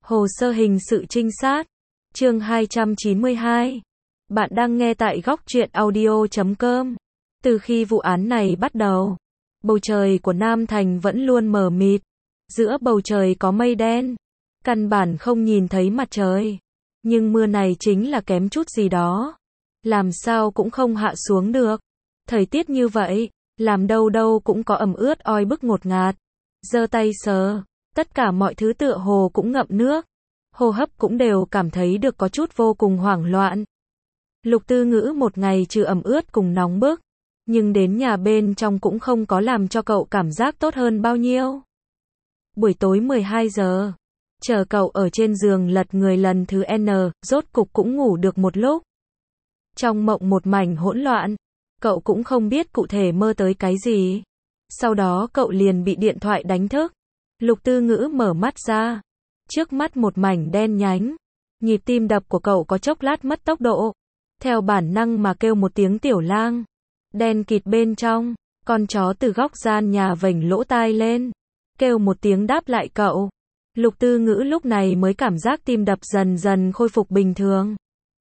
Hồ sơ hình sự trinh sát. Chương 292. Bạn đang nghe tại góc truyện audio.com. Từ khi vụ án này bắt đầu, bầu trời của Nam Thành vẫn luôn mờ mịt. Giữa bầu trời có mây đen, căn bản không nhìn thấy mặt trời. Nhưng mưa này chính là kém chút gì đó, làm sao cũng không hạ xuống được. Thời tiết như vậy, làm đâu đâu cũng có ẩm ướt oi bức ngột ngạt. Giơ tay sờ, tất cả mọi thứ tựa hồ cũng ngậm nước. Hô hấp cũng đều cảm thấy được có chút vô cùng hoảng loạn. Lục Tư Ngữ một ngày trừ ẩm ướt cùng nóng bức, nhưng đến nhà bên trong cũng không có làm cho cậu cảm giác tốt hơn bao nhiêu. Buổi tối 12 giờ, chờ cậu ở trên giường lật người lần thứ N, rốt cục cũng ngủ được một lúc. Trong mộng một mảnh hỗn loạn, cậu cũng không biết cụ thể mơ tới cái gì. Sau đó cậu liền bị điện thoại đánh thức. Lục Tư Ngữ mở mắt ra, trước mắt một mảnh đen nhánh. Nhịp tim đập của cậu có chốc lát mất tốc độ, theo bản năng mà kêu một tiếng tiểu lang. Đen kịt bên trong, con chó từ góc gian nhà vểnh lỗ tai lên, kêu một tiếng đáp lại cậu. Lục Tư Ngữ lúc này mới cảm giác tim đập dần dần khôi phục bình thường.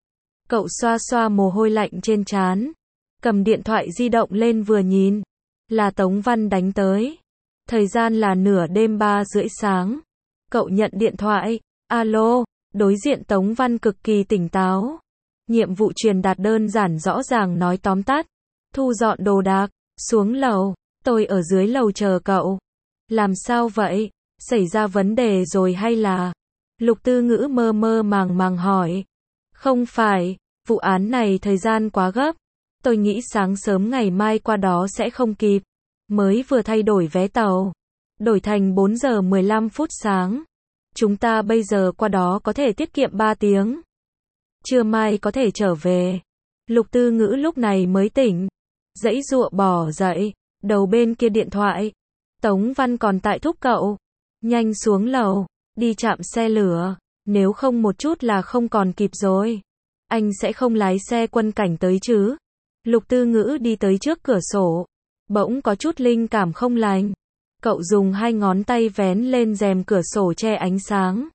Cậu xoa xoa mồ hôi lạnh trên trán, cầm điện thoại di động lên vừa nhìn, là Tống Văn đánh tới. Thời gian là nửa đêm 3:30 sáng. Cậu nhận điện thoại, alo, đối diện Tống Văn cực kỳ tỉnh táo. Nhiệm vụ truyền đạt đơn giản rõ ràng nói tóm tắt. Thu dọn đồ đạc, xuống lầu, tôi ở dưới lầu chờ cậu. Làm sao vậy? Xảy ra vấn đề rồi hay là? Lục Tư Ngữ mơ mơ màng màng hỏi. Không phải, vụ án này thời gian quá gấp. Tôi nghĩ sáng sớm ngày mai qua đó sẽ không kịp. Mới vừa thay đổi vé tàu, đổi thành 4 giờ 15 phút sáng. Chúng ta bây giờ qua đó có thể tiết kiệm 3 tiếng. Trưa mai có thể trở về. Lục Tư Ngữ lúc này mới tỉnh, giãy giụa bỏ dậy, đầu bên kia điện thoại. Tống Văn còn tại thúc cậu. Nhanh xuống lầu, đi trạm xe lửa, nếu không một chút là không còn kịp rồi. Anh sẽ không lái xe quân cảnh tới chứ? Lục Tư Ngữ đi tới trước cửa sổ, bỗng có chút linh cảm không lành. Cậu dùng hai ngón tay vén lên rèm cửa sổ che ánh sáng.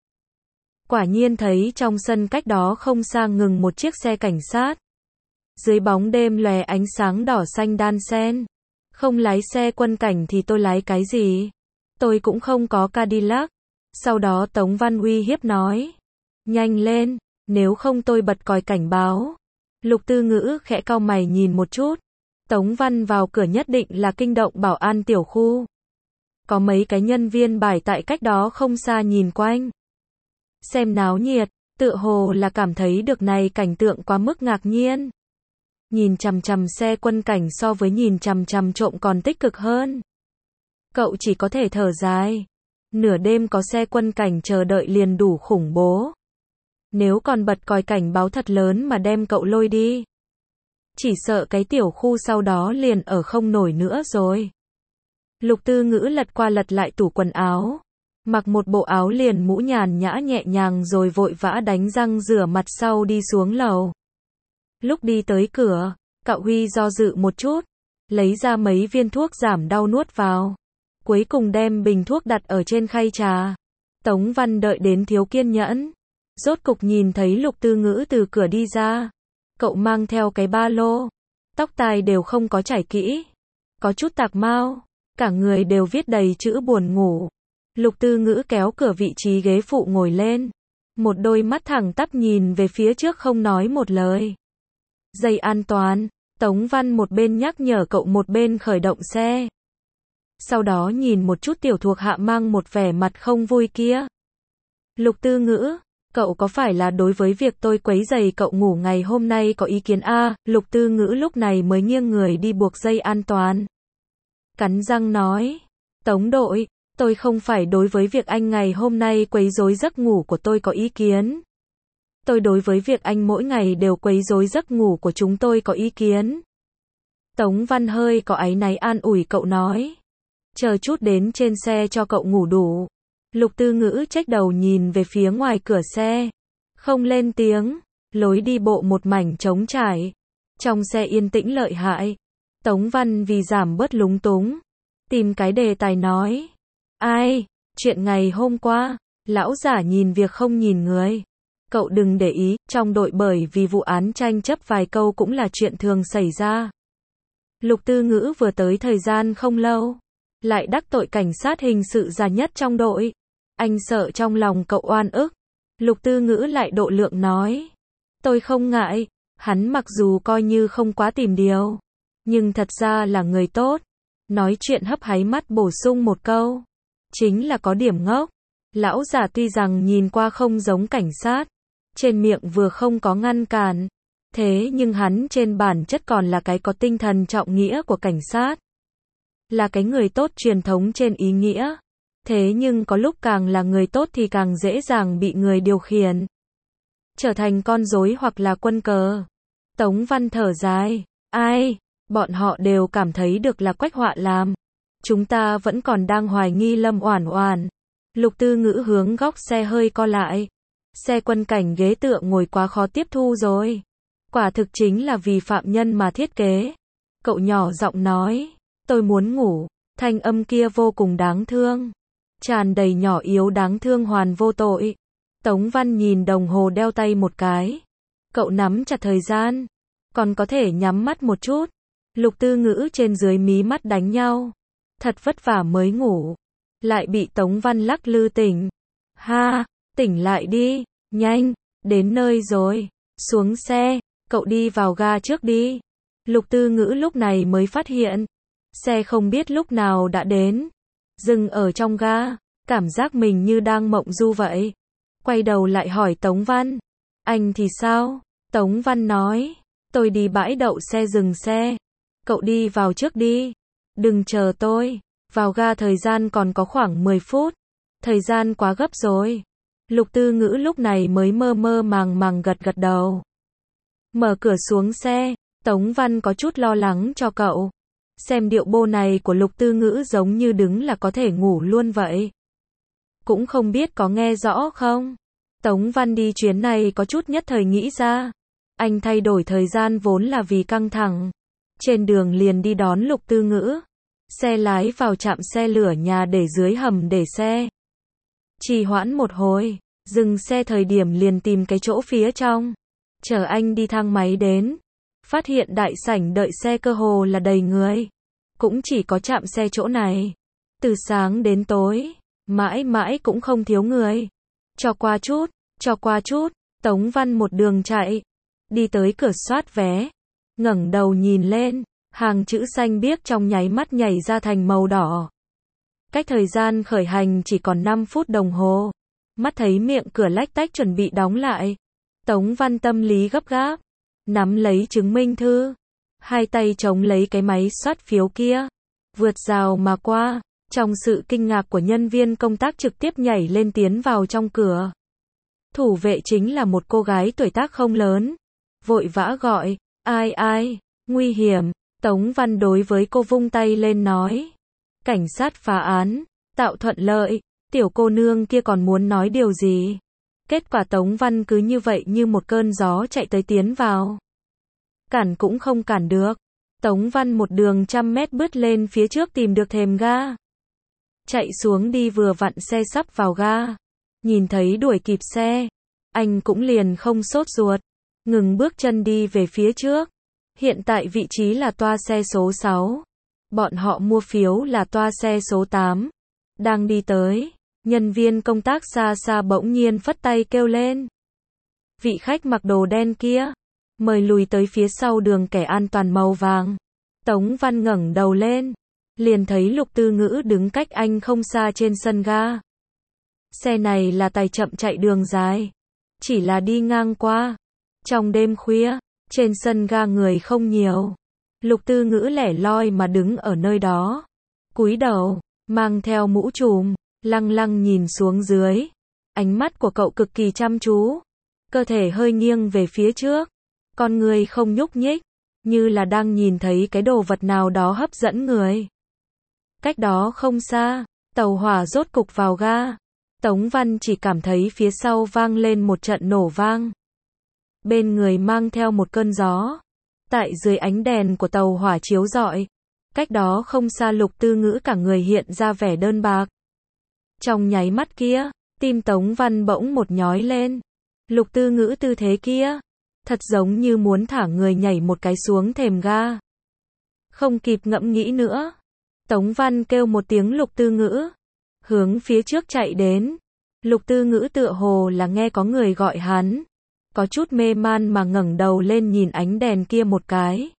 Quả nhiên thấy trong sân cách đó không xa ngừng một chiếc xe cảnh sát. Dưới bóng đêm lòe ánh sáng đỏ xanh đan xen. Không lái xe quân cảnh thì tôi lái cái gì? Tôi cũng không có Cadillac. Sau đó Tống Văn uy hiếp nói. Nhanh lên, nếu không tôi bật còi cảnh báo. Lục Tư Ngữ khẽ cau mày nhìn một chút. Tống Văn vào cửa nhất định là kinh động bảo an tiểu khu. Có mấy cái nhân viên bài tại cách đó không xa nhìn quanh. Xem náo nhiệt, tựa hồ là cảm thấy được này cảnh tượng quá mức ngạc nhiên. Nhìn chằm chằm xe quân cảnh so với nhìn chằm chằm trộm còn tích cực hơn. Cậu chỉ có thể thở dài. Nửa đêm có xe quân cảnh chờ đợi liền đủ khủng bố. Nếu còn bật còi cảnh báo thật lớn mà đem cậu lôi đi, chỉ sợ cái tiểu khu sau đó liền ở không nổi nữa rồi. Lục Tư Ngữ lật qua lật lại tủ quần áo, mặc một bộ áo liền mũ nhàn nhã nhẹ nhàng rồi vội vã đánh răng rửa mặt sau đi xuống lầu. Lúc đi tới cửa, cậu Huy do dự một chút, lấy ra mấy viên thuốc giảm đau nuốt vào. Cuối cùng đem bình thuốc đặt ở trên khay trà. Tống Văn đợi đến thiếu kiên nhẫn. Rốt cục nhìn thấy Lục Tư Ngữ từ cửa đi ra. Cậu mang theo cái ba lô. Tóc tai đều không có chải kỹ. Có chút tạc mao. Cả người đều viết đầy chữ buồn ngủ. Lục Tư Ngữ kéo cửa vị trí ghế phụ ngồi lên. Một đôi mắt thẳng tắp nhìn về phía trước không nói một lời. Dây an toàn. Tống Văn một bên nhắc nhở cậu một bên khởi động xe. Sau đó nhìn một chút tiểu thuộc hạ mang một vẻ mặt không vui kia. Lục Tư Ngữ, cậu có phải là đối với việc tôi quấy rầy cậu ngủ ngày hôm nay có ý kiến a? Lục Tư Ngữ lúc này mới nghiêng người đi buộc dây an toàn. Cắn răng nói, Tống đội, tôi không phải đối với việc anh ngày hôm nay quấy rối giấc ngủ của tôi có ý kiến. Tôi đối với việc anh mỗi ngày đều quấy rối giấc ngủ của chúng tôi có ý kiến. Tống Văn hơi có áy náy an ủi cậu nói. Chờ chút đến trên xe cho cậu ngủ đủ. Lục Tư Ngữ chếch đầu nhìn về phía ngoài cửa xe. Không lên tiếng. Lối đi bộ một mảnh trống trải. Trong xe yên tĩnh lợi hại. Tống Văn vì giảm bớt lúng túng, tìm cái đề tài nói. Ai, chuyện ngày hôm qua, Lão giả nhìn việc không nhìn người. Cậu đừng để ý, trong đội bởi vì vụ án tranh chấp vài câu cũng là chuyện thường xảy ra. Lục Tư Ngữ vừa tới thời gian không lâu, lại đắc tội cảnh sát hình sự già nhất trong đội. Anh sợ trong lòng cậu oan ức. Lục Tư Ngữ lại độ lượng nói. Tôi không ngại, hắn mặc dù coi như không quá tìm điều, nhưng thật ra là người tốt. Nói chuyện hấp háy mắt bổ sung một câu. Chính là có điểm ngốc. Lão già tuy rằng nhìn qua không giống cảnh sát, trên miệng vừa không có ngăn cản, thế nhưng hắn trên bản chất còn là cái có tinh thần trọng nghĩa của cảnh sát. Là cái người tốt truyền thống trên ý nghĩa. Thế nhưng có lúc càng là người tốt thì càng dễ dàng bị người điều khiển, trở thành con rối hoặc là quân cờ. Tống Văn thở dài. Ai? Bọn họ đều cảm thấy được là Quách Họa làm. Chúng ta vẫn còn đang hoài nghi Lâm Oản Oản. Lục Tư Ngữ hướng góc xe hơi co lại. Xe quân cảnh ghế tựa ngồi quá khó tiếp thu rồi. Quả thực chính là vì phạm nhân mà thiết kế. Cậu nhỏ giọng nói. Tôi muốn ngủ. Thanh âm kia vô cùng đáng thương. Tràn đầy nhỏ yếu đáng thương hoàn vô tội. Tống Văn nhìn đồng hồ đeo tay một cái. Cậu nắm chặt thời gian. Còn có thể nhắm mắt một chút. Lục Tư Ngữ trên dưới mí mắt đánh nhau. Thật vất vả mới ngủ. Lại bị Tống Văn lắc lư tỉnh. Ha, tỉnh lại đi, nhanh, đến nơi rồi. Xuống xe, cậu đi vào ga trước đi. Lục Tư Ngữ lúc này mới phát hiện. Xe không biết lúc nào đã đến. Dừng ở trong ga, cảm giác mình như đang mộng du vậy. Quay đầu lại hỏi Tống Văn. Anh thì sao? Tống Văn nói. Tôi đi bãi đậu xe dừng xe. Cậu đi vào trước đi. Đừng chờ tôi. Vào ga thời gian còn có khoảng 10 phút. Thời gian quá gấp rồi. Lục Tư Ngữ lúc này mới mơ mơ màng màng gật gật đầu. Mở cửa xuống xe. Tống Văn có chút lo lắng cho cậu. Xem điệu bộ này của Lục Tư Ngữ giống như đứng là có thể ngủ luôn vậy. Cũng không biết có nghe rõ không? Tống Văn đi chuyến này có chút nhất thời nghĩ ra. Anh thay đổi thời gian vốn là vì căng thẳng. Trên đường liền đi đón Lục Tư Ngữ. Xe lái vào trạm xe lửa nhà để dưới hầm để xe. Trì hoãn một hồi, dừng xe thời điểm liền tìm cái chỗ phía trong. Chờ anh đi thang máy đến. Phát hiện đại sảnh đợi xe cơ hồ là đầy người. Cũng chỉ có trạm xe chỗ này. Từ sáng đến tối, mãi mãi cũng không thiếu người. Cho qua chút, Tống Văn một đường chạy. Đi tới cửa soát vé. Ngẩng đầu nhìn lên, hàng chữ xanh biếc trong nháy mắt nhảy ra thành màu đỏ. Cách thời gian khởi hành chỉ còn 5 phút đồng hồ. Mắt thấy miệng cửa lách tách chuẩn bị đóng lại. Tống Văn tâm lý gấp gáp. Nắm lấy chứng minh thư. Hai tay chống lấy cái máy soát phiếu kia. Vượt rào mà qua. Trong sự kinh ngạc của nhân viên công tác trực tiếp nhảy lên tiến vào trong cửa. Thủ vệ chính là một cô gái tuổi tác không lớn. Vội vã gọi. Ai, nguy hiểm. Tống Văn đối với cô vung tay lên nói. Cảnh sát phá án, tạo thuận lợi. Tiểu cô nương kia còn muốn nói điều gì. Kết quả Tống Văn cứ như vậy như một cơn gió chạy tới tiến vào. Cản cũng không cản được. Tống Văn một đường 100 mét bứt lên phía trước tìm được thềm ga. Chạy xuống đi vừa vặn xe sắp vào ga. Nhìn thấy đuổi kịp xe. Anh cũng liền không sốt ruột. Ngừng bước chân đi về phía trước. Hiện tại vị trí là toa xe số 6. Bọn họ mua phiếu là toa xe số 8. Đang đi tới. Nhân viên công tác xa xa bỗng nhiên phất tay kêu lên. Vị khách mặc đồ đen kia. Mời lùi tới phía sau đường kẻ an toàn màu vàng. Tống Văn ngẩng đầu lên. Liền thấy Lục Tư Ngữ đứng cách anh không xa trên sân ga. Xe này là tài chậm chạy đường dài. Chỉ là đi ngang qua. Trong đêm khuya, trên sân ga người không nhiều. Lục Tư Ngữ lẻ loi mà đứng ở nơi đó. Cúi đầu, mang theo mũ trùm, lăng lăng nhìn xuống dưới. Ánh mắt của cậu cực kỳ chăm chú. Cơ thể hơi nghiêng về phía trước. Con người không nhúc nhích. Như là đang nhìn thấy cái đồ vật nào đó hấp dẫn người. Cách đó không xa, tàu hỏa rốt cục vào ga. Tống Văn chỉ cảm thấy phía sau vang lên một trận nổ vang. Bên người mang theo một cơn gió. Tại dưới ánh đèn của tàu hỏa chiếu rọi. Cách đó không xa Lục Tư Ngữ cả người hiện ra vẻ đơn bạc. Trong nháy mắt kia, Tim Tống Văn bỗng một nhói lên. Lục Tư Ngữ tư thế kia, thật giống như muốn thả người nhảy một cái xuống thềm ga. Không kịp ngẫm nghĩ nữa, Tống Văn kêu một tiếng Lục Tư Ngữ, hướng phía trước chạy đến. Lục Tư Ngữ tựa hồ là nghe có người gọi hắn, có chút mê man mà ngẩng đầu lên nhìn ánh đèn kia một cái.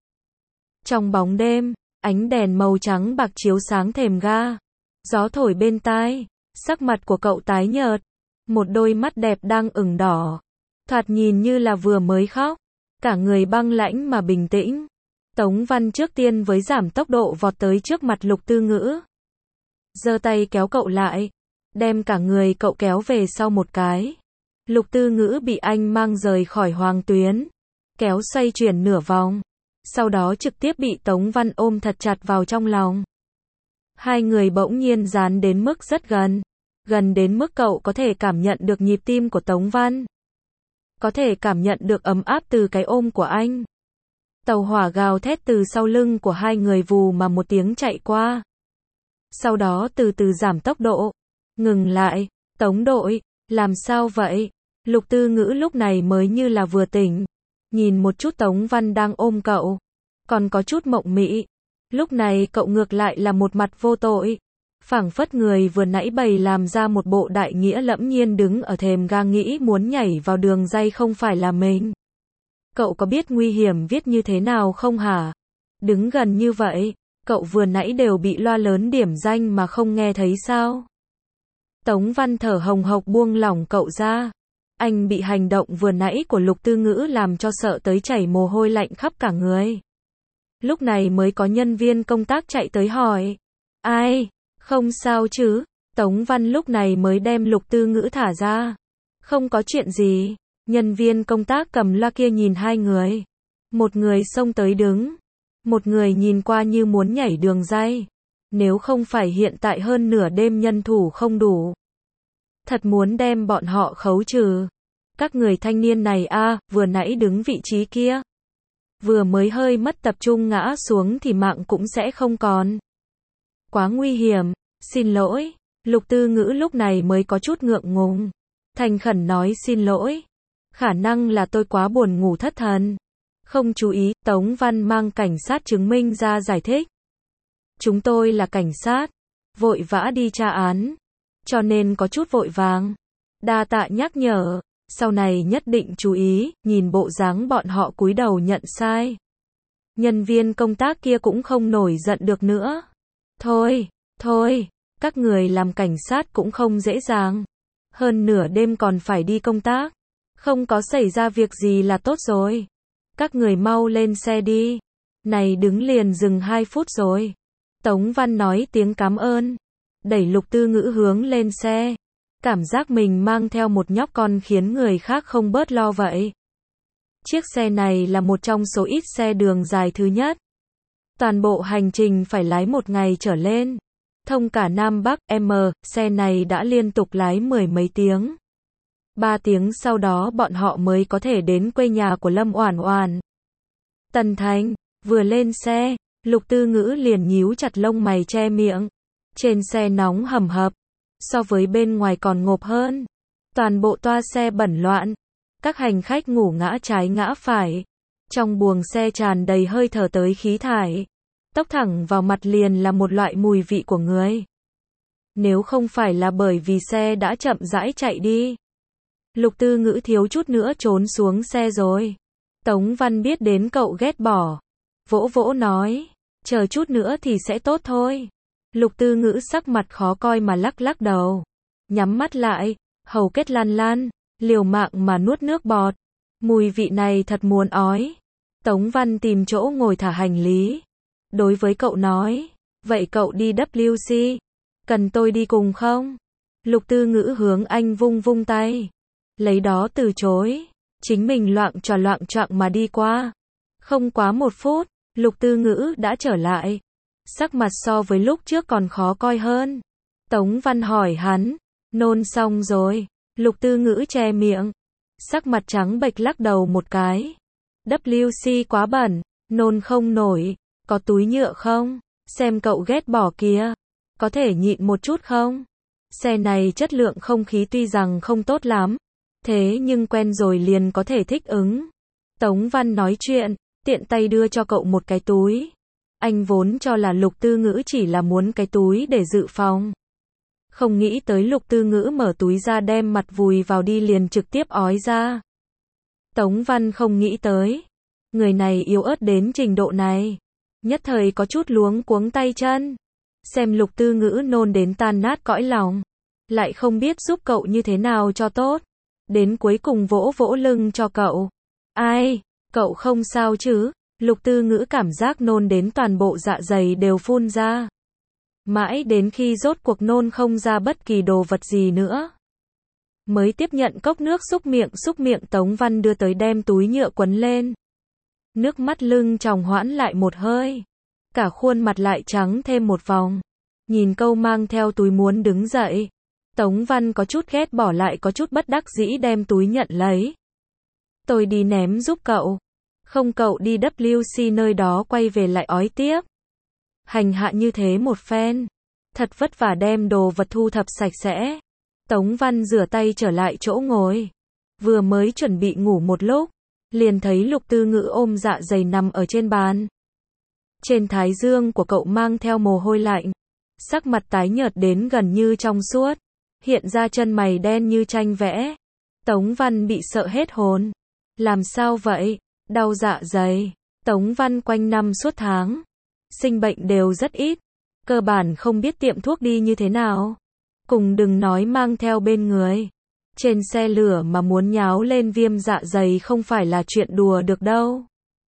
Trong bóng đêm, ánh đèn màu trắng bạc chiếu sáng thềm ga, gió thổi bên tai, sắc mặt của cậu tái nhợt, một đôi mắt đẹp đang ửng đỏ, thoạt nhìn như là vừa mới khóc, cả người băng lãnh mà bình tĩnh. Tống Văn trước tiên với giảm tốc độ vọt tới trước mặt Lục Tư Ngữ, giơ tay kéo cậu lại, đem cả người cậu kéo về sau một cái. Lục Tư Ngữ bị anh mang rời khỏi hoàng tuyến, kéo xoay chuyển nửa vòng, sau đó trực tiếp bị Tống Văn ôm thật chặt vào trong lòng. Hai người bỗng nhiên dán đến mức rất gần, gần đến mức cậu có thể cảm nhận được nhịp tim của Tống Văn, có thể cảm nhận được ấm áp từ cái ôm của anh. Tàu hỏa gào thét từ sau lưng của hai người vù mà một tiếng chạy qua. Sau đó từ từ giảm tốc độ, ngừng lại. Tống đội, làm sao vậy? Lục Tư Ngữ lúc này mới như là vừa tỉnh, nhìn một chút Tống Văn đang ôm cậu, còn có chút mộng mị. Lúc này cậu ngược lại là một mặt vô tội, phảng phất người vừa nãy bày làm ra một bộ đại nghĩa lẫm nhiên đứng ở thềm ga nghĩ muốn nhảy vào đường ray không phải là mình. Cậu có biết nguy hiểm viết như thế nào không hả? Đứng gần như vậy, cậu vừa nãy đều bị loa lớn điểm danh mà không nghe thấy sao? Tống Văn thở hồng hộc buông lỏng cậu ra. Anh bị hành động vừa nãy của Lục Tư Ngữ làm cho sợ tới chảy mồ hôi lạnh khắp cả người. Lúc này mới có nhân viên công tác chạy tới hỏi. Ai? Không sao chứ? Tống Văn lúc này mới đem Lục Tư Ngữ thả ra. Không có chuyện gì. Nhân viên công tác cầm loa kia nhìn hai người. Một người xông tới đứng, một người nhìn qua như muốn nhảy đường ray. Nếu không phải hiện tại hơn nửa đêm nhân thủ không đủ, thật muốn đem bọn họ khấu trừ. Các người thanh niên này vừa nãy đứng vị trí kia, vừa mới hơi mất tập trung ngã xuống thì mạng cũng sẽ không còn. Quá nguy hiểm, xin lỗi. Lục Tư Ngữ lúc này mới có chút ngượng ngùng, thành khẩn nói xin lỗi. Khả năng là tôi quá buồn ngủ thất thần, không chú ý. Tống Văn mang cảnh sát chứng minh ra giải thích. Chúng tôi là cảnh sát, vội vã đi tra án, cho nên có chút vội vàng. Đa tạ nhắc nhở, sau này nhất định chú ý. Nhìn bộ dáng bọn họ cúi đầu nhận sai, nhân viên công tác kia cũng không nổi giận được nữa. Thôi, các người làm cảnh sát cũng không dễ dàng, hơn nửa đêm còn phải đi công tác, không có xảy ra việc gì là tốt rồi. Các người mau lên xe đi, này đứng liền dừng 2 phút rồi. Tống Văn nói tiếng cảm ơn, đẩy Lục Tư Ngữ hướng lên xe. Cảm giác mình mang theo một nhóc con khiến người khác không bớt lo vậy. Chiếc xe này là một trong số ít xe đường dài thứ nhất. Toàn bộ hành trình phải lái 1 ngày trở lên, thông cả Nam Bắc. Xe này đã liên tục lái 10 mấy tiếng. 3 tiếng sau đó bọn họ mới có thể đến quê nhà của Lâm Oản Oản. Tần Thành, vừa lên xe, Lục Tư Ngữ liền nhíu chặt lông mày che miệng. Trên xe nóng hầm hập, so với bên ngoài còn ngộp hơn. Toàn bộ toa xe bẩn loạn, các hành khách ngủ ngã trái ngã phải. Trong buồng xe tràn đầy hơi thở tới khí thải. Tốc thẳng vào mặt liền là một loại mùi vị của người. Nếu không phải là bởi vì xe đã chậm rãi chạy đi, Lục Tư Ngữ thiếu chút nữa trốn xuống xe rồi. Tống Văn biết đến cậu ghét bỏ, vỗ vỗ nói, chờ chút nữa thì sẽ tốt thôi. Lục Tư Ngữ sắc mặt khó coi mà lắc lắc đầu, nhắm mắt lại, hầu kết lan lan, liều mạng mà nuốt nước bọt. Mùi vị này thật muốn ói. Tống Văn tìm chỗ ngồi thả hành lý, đối với cậu nói, vậy cậu đi WC, cần tôi đi cùng không? Lục Tư Ngữ hướng anh vung vung tay, lấy đó từ chối, chính mình loạng choạng mà đi qua. Không quá 1 phút, Lục Tư Ngữ đã trở lại, sắc mặt so với lúc trước còn khó coi hơn. Tống Văn hỏi hắn, nôn xong rồi? Lục Tư Ngữ che miệng, sắc mặt trắng bệch lắc đầu một cái. WC quá bẩn, nôn không nổi, có túi nhựa không? Xem cậu ghét bỏ kìa, có thể nhịn một chút không? Xe này chất lượng không khí tuy rằng không tốt lắm, thế nhưng quen rồi liền có thể thích ứng. Tống Văn nói chuyện, tiện tay đưa cho cậu một cái túi. Anh vốn cho là Lục Tư Ngữ chỉ là muốn cái túi để dự phòng. Không nghĩ tới Lục Tư Ngữ mở túi ra đem mặt vùi vào đi liền trực tiếp ói ra. Tống Văn không nghĩ tới. Người này yếu ớt đến trình độ này. Nhất thời có chút luống cuống tay chân. Xem Lục Tư Ngữ nôn đến tan nát cõi lòng. Lại không biết giúp cậu như thế nào cho tốt. Đến cuối cùng vỗ vỗ lưng cho cậu. Ai, cậu không sao chứ? Lục Tư Ngữ cảm giác nôn đến toàn bộ dạ dày đều phun ra. Mãi đến khi rốt cuộc nôn không ra bất kỳ đồ vật gì nữa. Mới tiếp nhận cốc nước xúc miệng Tống Văn đưa tới đem túi nhựa quấn lên. Nước mắt lưng tròng hoãn lại một hơi. Cả khuôn mặt lại trắng thêm một vòng. Nhìn câu mang theo túi muốn đứng dậy. Tống Văn có chút ghét bỏ lại có chút bất đắc dĩ đem túi nhận lấy. Tôi đi ném giúp cậu. Không cậu đi WC nơi đó quay về lại ói tiếp. Hành hạ như thế một phen. Thật vất vả đem đồ vật thu thập sạch sẽ. Tống Văn rửa tay trở lại chỗ ngồi. Vừa mới chuẩn bị ngủ một lúc. Liền thấy Lục Tư Ngữ ôm dạ dày nằm ở trên bàn. Trên thái dương của cậu mang theo mồ hôi lạnh. Sắc mặt tái nhợt đến gần như trong suốt. Hiện ra chân mày đen như tranh vẽ. Tống Văn bị sợ hết hồn. Làm sao vậy? Đau dạ dày. Tống Văn quanh năm suốt tháng. Sinh bệnh đều rất ít. Cơ bản không biết tiệm thuốc đi như thế nào. Cùng đừng nói mang theo bên người. Trên xe lửa mà muốn nháo lên viêm dạ dày không phải là chuyện đùa được đâu.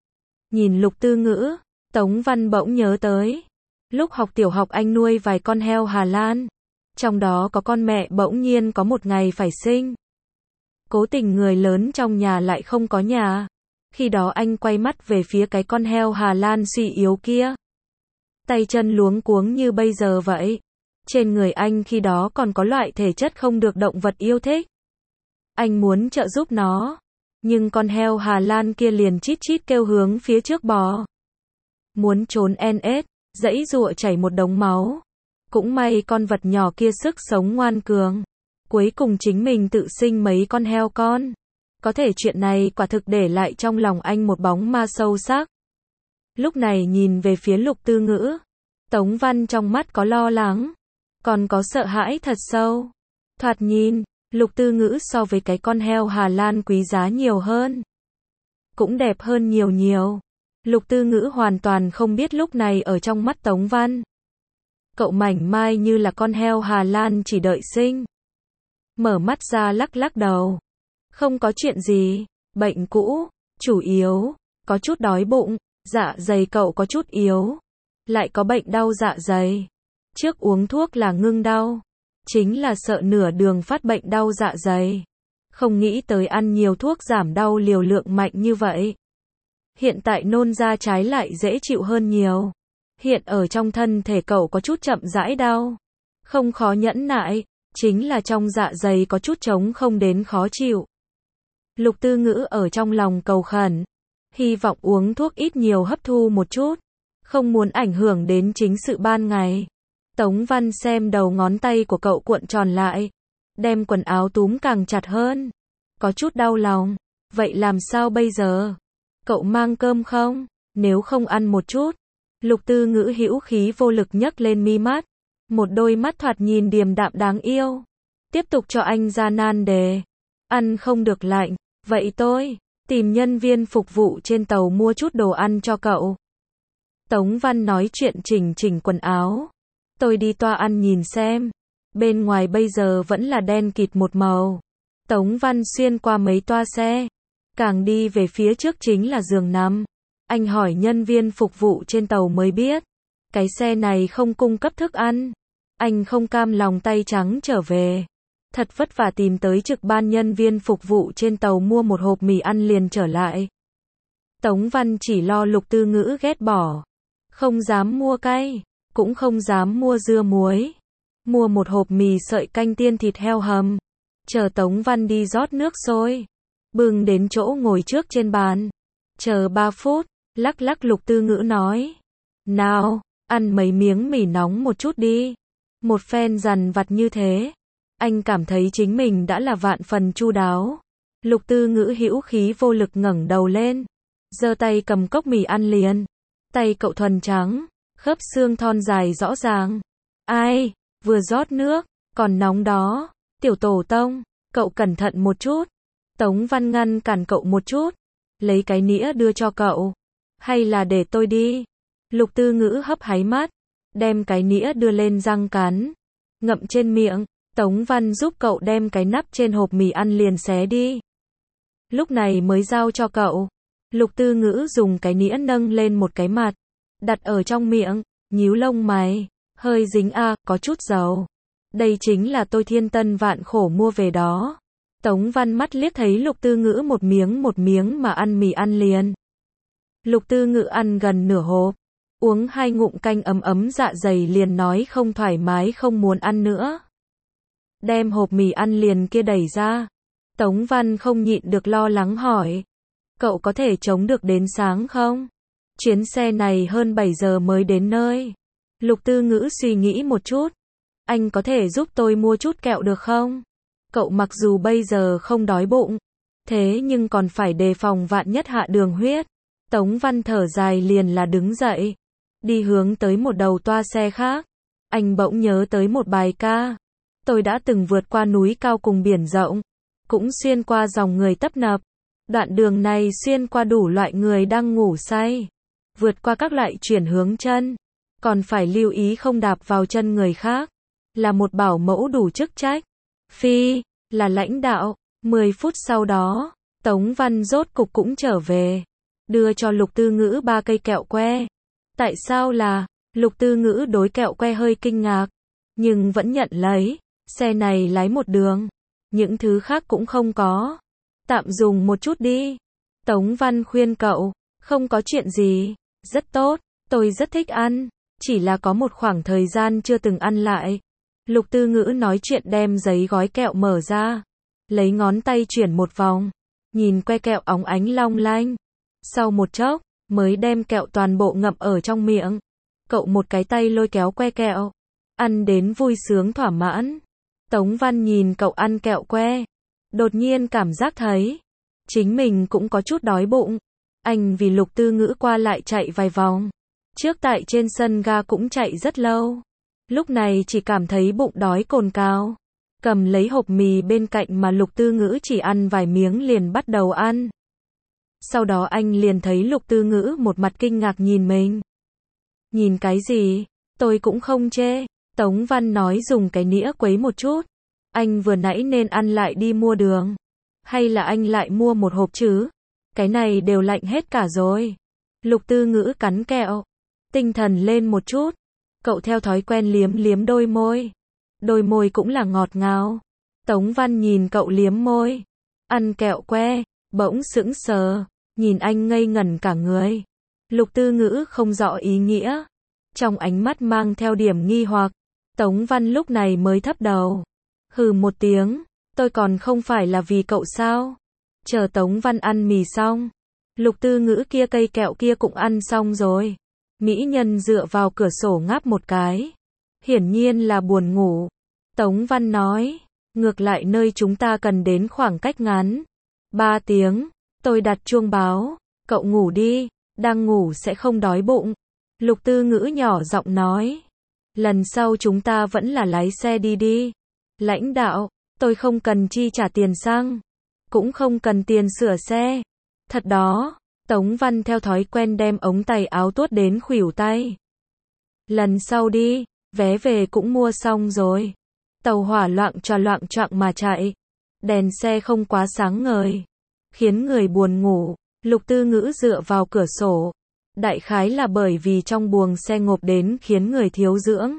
Nhìn Lục Tư Ngữ, Tống Văn bỗng nhớ tới. Lúc học tiểu học anh nuôi vài con heo Hà Lan. Trong đó có con mẹ bỗng nhiên có một ngày phải sinh. Cố tình người lớn trong nhà lại không có nhà. Khi đó anh quay mắt về phía cái con heo Hà Lan suy yếu kia. Tay chân luống cuống như bây giờ vậy. Trên người anh khi đó còn có loại thể chất không được động vật yêu thích. Anh muốn trợ giúp nó. Nhưng con heo Hà Lan kia liền chít chít kêu hướng phía trước bò. Muốn trốn NS, giãy giụa chảy một đống máu. Cũng may con vật nhỏ kia sức sống ngoan cường. Cuối cùng chính mình tự sinh mấy con heo con. Có thể chuyện này quả thực để lại trong lòng anh một bóng ma sâu sắc. Lúc này nhìn về phía Lục Tư Ngữ. Tống Văn trong mắt có lo lắng. Còn có sợ hãi thật sâu. Thoạt nhìn, Lục Tư Ngữ so với cái con heo Hà Lan quý giá nhiều hơn. Cũng đẹp hơn nhiều nhiều. Lục Tư Ngữ hoàn toàn không biết lúc này ở trong mắt Tống Văn. Cậu mảnh mai như là con heo Hà Lan chỉ đợi sinh. Mở mắt ra lắc lắc đầu. Không có chuyện gì, bệnh cũ, chủ yếu, có chút đói bụng, dạ dày cậu có chút yếu. Lại có bệnh đau dạ dày. Trước uống thuốc là ngưng đau. Chính là sợ nửa đường phát bệnh đau dạ dày. Không nghĩ tới ăn nhiều thuốc giảm đau liều lượng mạnh như vậy. Hiện tại nôn ra trái lại dễ chịu hơn nhiều. Hiện ở trong thân thể cậu có chút chậm rãi đau. Không khó nhẫn nại, chính là trong dạ dày có chút trống không đến khó chịu. Lục Tư Ngữ ở trong lòng cầu khẩn. Hy vọng uống thuốc ít nhiều hấp thu một chút. Không muốn ảnh hưởng đến chính sự ban ngày. Tống Văn xem đầu ngón tay của cậu cuộn tròn lại. Đem quần áo túm càng chặt hơn. Có chút đau lòng. Vậy làm sao bây giờ? Cậu mang cơm không? Nếu không ăn một chút. Lục Tư Ngữ hữu khí vô lực nhấc lên mi mắt. Một đôi mắt thoạt nhìn điềm đạm đáng yêu. Tiếp tục cho anh ra nan đề. Ăn không được lạnh. Vậy tôi tìm nhân viên phục vụ trên tàu mua chút đồ ăn cho cậu. Tống Văn nói chuyện chỉnh quần áo. Tôi đi toa ăn nhìn xem. Bên ngoài bây giờ vẫn là đen kịt một màu. Tống Văn xuyên qua mấy toa xe. Càng đi về phía trước chính là giường nằm. Anh hỏi nhân viên phục vụ trên tàu mới biết. Cái xe này không cung cấp thức ăn. Anh không cam lòng tay trắng trở về. Thật vất vả tìm tới trực ban nhân viên phục vụ trên tàu mua một hộp mì ăn liền trở lại. Tống Văn chỉ lo Lục Tư Ngữ ghét bỏ. Không dám mua cay. Cũng không dám mua dưa muối. Mua một hộp mì sợi canh tiên thịt heo hầm. Chờ Tống Văn đi rót nước sôi. Bưng đến chỗ ngồi trước trên bàn. Chờ 3 phút. Lắc lắc Lục Tư Ngữ nói. Nào, ăn mấy miếng mì nóng một chút đi. Một phen dằn vặt như thế, anh cảm thấy chính mình đã là vạn phần chu đáo. Lục Tư Ngữ hữu khí vô lực ngẩng đầu lên, giơ tay cầm cốc mì ăn liền. Tay cậu thuần trắng, khớp xương thon dài rõ ràng. Ai, vừa rót nước, còn nóng đó. Tiểu tổ tông, cậu cẩn thận một chút. Tống Văn ngăn cản cậu một chút, lấy cái nĩa đưa cho cậu. Hay là để tôi đi? Lục Tư Ngữ hấp háy mắt, đem cái nĩa đưa lên răng cắn, ngậm trên miệng. Tống Văn giúp cậu đem cái nắp trên hộp mì ăn liền xé đi. Lúc này mới giao cho cậu. Lục Tư Ngữ dùng cái nĩa nâng lên một cái mặt, đặt ở trong miệng, nhíu lông mày, hơi dính có chút dầu. Đây chính là tôi thiên tân vạn khổ mua về đó. Tống Văn mắt liếc thấy Lục Tư Ngữ một miếng mà ăn mì ăn liền. Lục Tư Ngữ ăn gần nửa hộp, uống 2 ngụm canh ấm ấm dạ dày liền nói không thoải mái không muốn ăn nữa. Đem hộp mì ăn liền kia đẩy ra. Tống Văn không nhịn được lo lắng hỏi. Cậu có thể chống được đến sáng không? Chuyến xe này hơn 7 giờ mới đến nơi. Lục Tư Ngữ suy nghĩ một chút. Anh có thể giúp tôi mua chút kẹo được không? Cậu mặc dù bây giờ không đói bụng, thế nhưng còn phải đề phòng vạn nhất hạ đường huyết. Tống Văn thở dài liền là đứng dậy, đi hướng tới một đầu toa xe khác. Anh bỗng nhớ tới một bài ca. Tôi đã từng vượt qua núi cao cùng biển rộng, cũng xuyên qua dòng người tấp nập. Đoạn đường này xuyên qua đủ loại người đang ngủ say, vượt qua các loại chuyển hướng chân, còn phải lưu ý không đạp vào chân người khác. Là một bảo mẫu đủ chức trách. Phi, là lãnh đạo. 10 phút sau đó, Tống Văn rốt cục cũng trở về, đưa cho Lục Tư Ngữ 3 cây kẹo que. Tại sao là? Lục Tư Ngữ đối kẹo que hơi kinh ngạc, nhưng vẫn nhận lấy. Xe này lái một đường, những thứ khác cũng không có. Tạm dùng một chút đi. Tống Văn khuyên cậu, không có chuyện gì, rất tốt, tôi rất thích ăn, chỉ là có một khoảng thời gian chưa từng ăn lại. Lục Tư Ngữ nói chuyện đem giấy gói kẹo mở ra, lấy ngón tay chuyển một vòng, nhìn que kẹo óng ánh long lanh. Sau một chốc, mới đem kẹo toàn bộ ngậm ở trong miệng. Cậu một cái tay lôi kéo que kẹo, ăn đến vui sướng thỏa mãn. Tống Văn nhìn cậu ăn kẹo que, đột nhiên cảm giác thấy chính mình cũng có chút đói bụng. Anh vì Lục Tư Ngữ qua lại chạy vài vòng, trước tại trên sân ga cũng chạy rất lâu. Lúc này chỉ cảm thấy bụng đói cồn cào, cầm lấy hộp mì bên cạnh mà Lục Tư Ngữ chỉ ăn vài miếng liền bắt đầu ăn. Sau đó anh liền thấy Lục Tư Ngữ một mặt kinh ngạc nhìn mình. Nhìn cái gì? Tôi cũng không chê. Tống Văn nói dùng cái nĩa quấy một chút. Anh vừa nãy nên ăn lại đi mua đường. Hay là anh lại mua một hộp chứ? Cái này đều lạnh hết cả rồi. Lục Tư Ngữ cắn kẹo, tinh thần lên một chút. Cậu theo thói quen liếm liếm đôi môi. Đôi môi cũng là ngọt ngào. Tống Văn nhìn cậu liếm môi, ăn kẹo que, bỗng sững sờ, nhìn anh ngây ngẩn cả người. Lục Tư Ngữ không rõ ý nghĩa, trong ánh mắt mang theo điểm nghi hoặc. Tống Văn lúc này mới thấp đầu, hừ một tiếng, tôi còn không phải là vì cậu sao? Chờ Tống Văn ăn mì xong, Lục Tư Ngữ kia cây kẹo kia cũng ăn xong rồi. Mỹ nhân dựa vào cửa sổ ngáp một cái, hiển nhiên là buồn ngủ. Tống Văn nói, ngược lại nơi chúng ta cần đến khoảng cách ngắn 3 tiếng, tôi đặt chuông báo, cậu ngủ đi, đang ngủ sẽ không đói bụng. Lục Tư Ngữ nhỏ giọng nói, lần sau chúng ta vẫn là lái xe đi đi. Lãnh đạo, tôi không cần chi trả tiền xăng, cũng không cần tiền sửa xe. Thật đó. Tống Văn theo thói quen đem ống tay áo tuốt đến khuỷu tay. Lần sau đi, vé về cũng mua xong rồi. Tàu hỏa loạng choạng mà chạy. Đèn xe không quá sáng ngời, khiến người buồn ngủ. Lục Tư Ngữ dựa vào cửa sổ. Đại khái là bởi vì trong buồng xe ngộp đến khiến người thiếu dưỡng.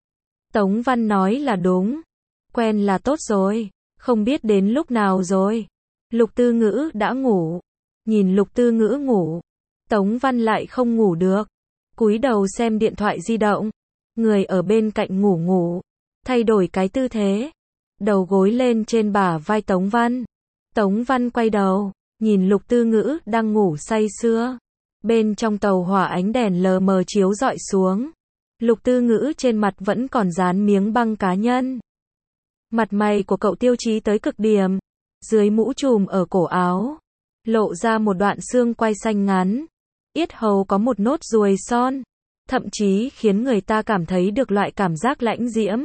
Tống Văn nói là đúng. Quen là tốt rồi, không biết đến lúc nào rồi. Lục Tư Ngữ đã ngủ. Nhìn Lục Tư Ngữ ngủ, Tống Văn lại không ngủ được, cúi đầu xem điện thoại di động. Người ở bên cạnh ngủ, thay đổi cái tư thế, đầu gối lên trên bả vai Tống Văn. Tống Văn quay đầu, nhìn Lục Tư Ngữ đang ngủ say sưa. Bên trong tàu hỏa ánh đèn lờ mờ chiếu rọi xuống, Lục Tư Ngữ trên mặt vẫn còn dán miếng băng cá nhân. Mặt mày của cậu tiêu chí tới cực điểm. Dưới mũ trùm ở cổ áo, lộ ra một đoạn xương quai xanh ngắn. Yết hầu có một nốt ruồi son. Thậm chí khiến người ta cảm thấy được loại cảm giác lãnh diễm.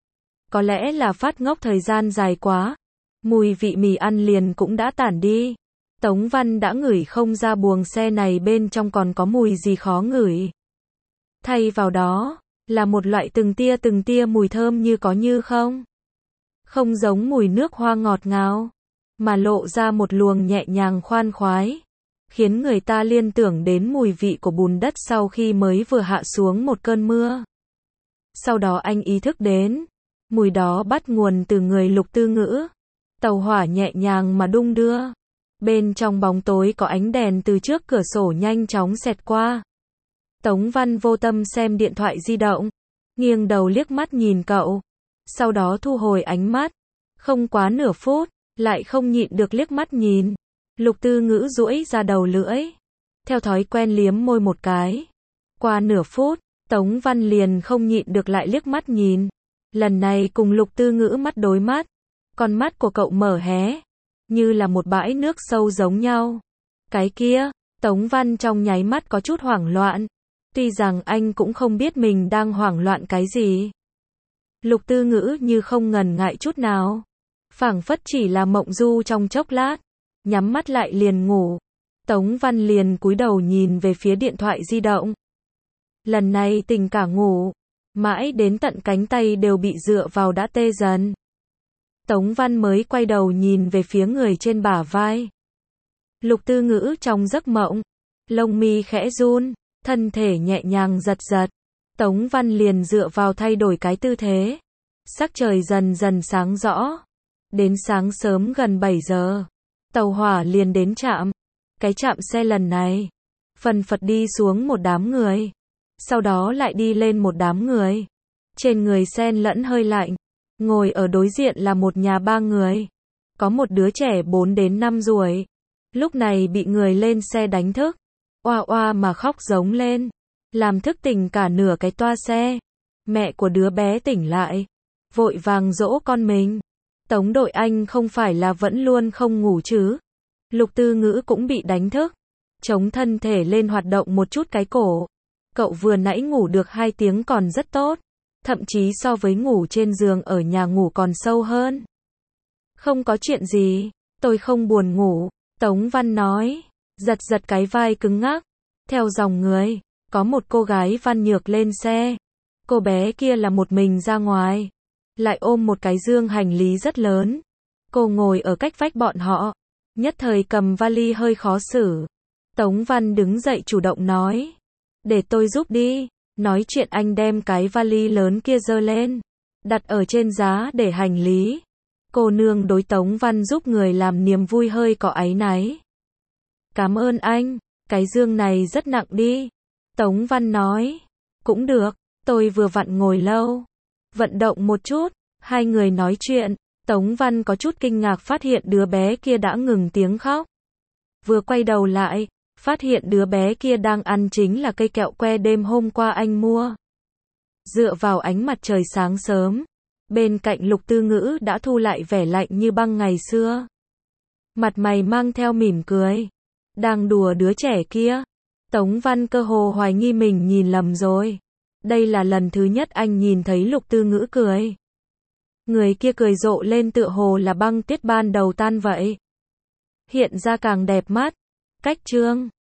Có lẽ là phát ngốc thời gian dài quá. Mùi vị mì ăn liền cũng đã tản đi. Tống Văn đã ngửi không ra buồng xe này bên trong còn có mùi gì khó ngửi. Thay vào đó, là một loại từng tia mùi thơm như có như không. Không giống mùi nước hoa ngọt ngào, mà lộ ra một luồng nhẹ nhàng khoan khoái, khiến người ta liên tưởng đến mùi vị của bùn đất sau khi mới vừa hạ xuống một cơn mưa. Sau đó anh ý thức đến, mùi đó bắt nguồn từ người Lục Tư Ngữ. Tàu hỏa nhẹ nhàng mà đung đưa. Bên trong bóng tối có ánh đèn từ trước cửa sổ nhanh chóng xẹt qua. Tống Văn vô tâm xem điện thoại di động, nghiêng đầu liếc mắt nhìn cậu, sau đó thu hồi ánh mắt. Không quá nửa phút, lại không nhịn được liếc mắt nhìn. Lục Tư Ngữ duỗi ra đầu lưỡi, theo thói quen liếm môi một cái. Qua nửa phút, Tống Văn liền không nhịn được lại liếc mắt nhìn. Lần này cùng Lục Tư Ngữ mắt đối mắt. Con mắt của cậu mở hé, như là một bãi nước sâu giống nhau. Cái kia, Tống Văn trong nháy mắt có chút hoảng loạn. Tuy rằng anh cũng không biết mình đang hoảng loạn cái gì. Lục Tư Ngữ như không ngần ngại chút nào. Phảng phất chỉ là mộng du trong chốc lát. Nhắm mắt lại liền ngủ. Tống Văn liền cúi đầu nhìn về phía điện thoại di động. Lần này tỉnh cả ngủ. Mãi đến tận cánh tay đều bị dựa vào đã tê dần. Tống Văn mới quay đầu nhìn về phía người trên bả vai. Lục Tư Ngữ trong giấc mộng. Lông mi khẽ run, thân thể nhẹ nhàng giật giật. Tống Văn liền dựa vào thay đổi cái tư thế. Sắc trời dần dần sáng rõ. Đến sáng sớm gần 7 giờ. Tàu hỏa liền đến trạm. Cái trạm xe lần này. Phần phật đi xuống một đám người. Sau đó lại đi lên một đám người. Trên người xen lẫn hơi lạnh. Ngồi ở đối diện là một nhà 3 người. Có một đứa trẻ 4 đến 5 tuổi. Lúc này bị người lên xe đánh thức. Oa oa mà khóc giống lên. Làm thức tỉnh cả nửa cái toa xe. Mẹ của đứa bé tỉnh lại. Vội vàng dỗ con mình. Tống đội anh không phải là vẫn luôn không ngủ chứ. Lục Tư Ngữ cũng bị đánh thức. Chống thân thể lên hoạt động một chút cái cổ. Cậu vừa nãy ngủ được 2 tiếng còn rất tốt. Thậm chí so với ngủ trên giường ở nhà ngủ còn sâu hơn. Không có chuyện gì, tôi không buồn ngủ, Tống Văn nói, giật giật cái vai cứng ngắc. Theo dòng người, có một cô gái Văn Nhược lên xe. Cô bé kia là một mình ra ngoài, lại ôm một cái dương hành lý rất lớn. Cô ngồi ở cách vách bọn họ, nhất thời cầm vali hơi khó xử. Tống Văn đứng dậy chủ động nói, để tôi giúp đi. Nói chuyện anh đem cái vali lớn kia giơ lên, đặt ở trên giá để hành lý. Cô nương đối Tống Văn giúp người làm niềm vui hơi có áy náy. Cảm ơn anh, cái dương này rất nặng đi. Tống Văn nói, cũng được, tôi vừa vặn ngồi lâu. Vận động một chút, hai người nói chuyện. Tống Văn có chút kinh ngạc phát hiện đứa bé kia đã ngừng tiếng khóc. Vừa quay đầu lại, phát hiện đứa bé kia đang ăn chính là cây kẹo que đêm hôm qua anh mua. Dựa vào ánh mặt trời sáng sớm, bên cạnh Lục Tư Ngữ đã thu lại vẻ lạnh như băng ngày xưa. Mặt mày mang theo mỉm cười. Đang đùa đứa trẻ kia. Tống Văn cơ hồ hoài nghi mình nhìn lầm rồi. Đây là lần thứ nhất anh nhìn thấy Lục Tư Ngữ cười. Người kia cười rộ lên tựa hồ là băng tuyết ban đầu tan vậy. Hiện ra càng đẹp mắt. Cách chương